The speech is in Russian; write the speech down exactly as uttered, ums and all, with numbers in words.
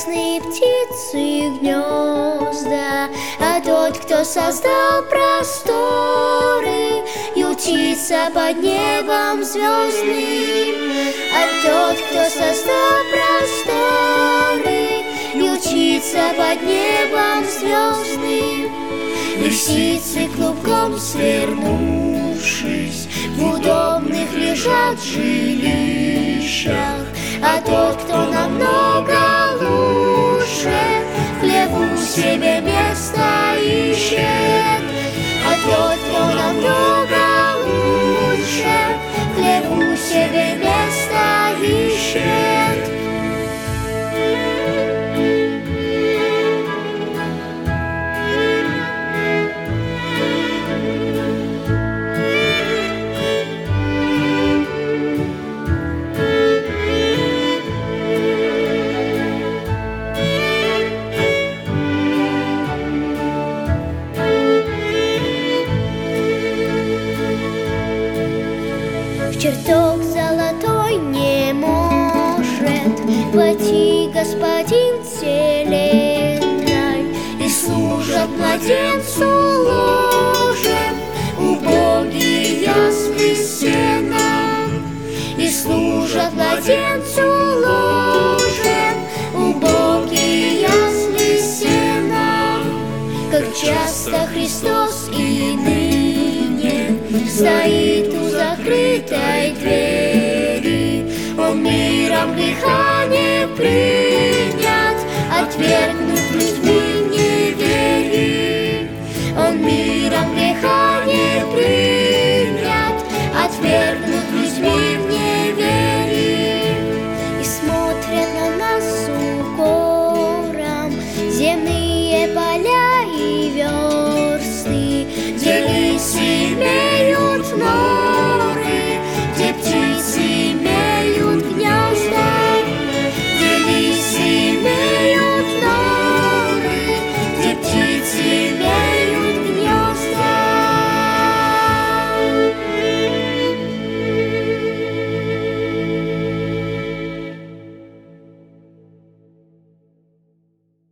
ясные птицы гнезда, а тот, кто создал просторы, ютится под небом звездным. А тот, кто создал просторы, ютится под небом звездным. Лисицы клубком свернувшись в удобных лежат жилищах, а тот, кто намного лучше, в хлеву себе место ищет. А тот, кто намного лучше, в хлеву себе место ищет. Чертог золотой не может войти господин вселенной, и служат младенцу ложем убогие ясли сеном, и служат младенцу ложем убогие ясли сеном. Как часто Христос и ныне стоит у закрытой двери, Он миром греха не принят, отвергнут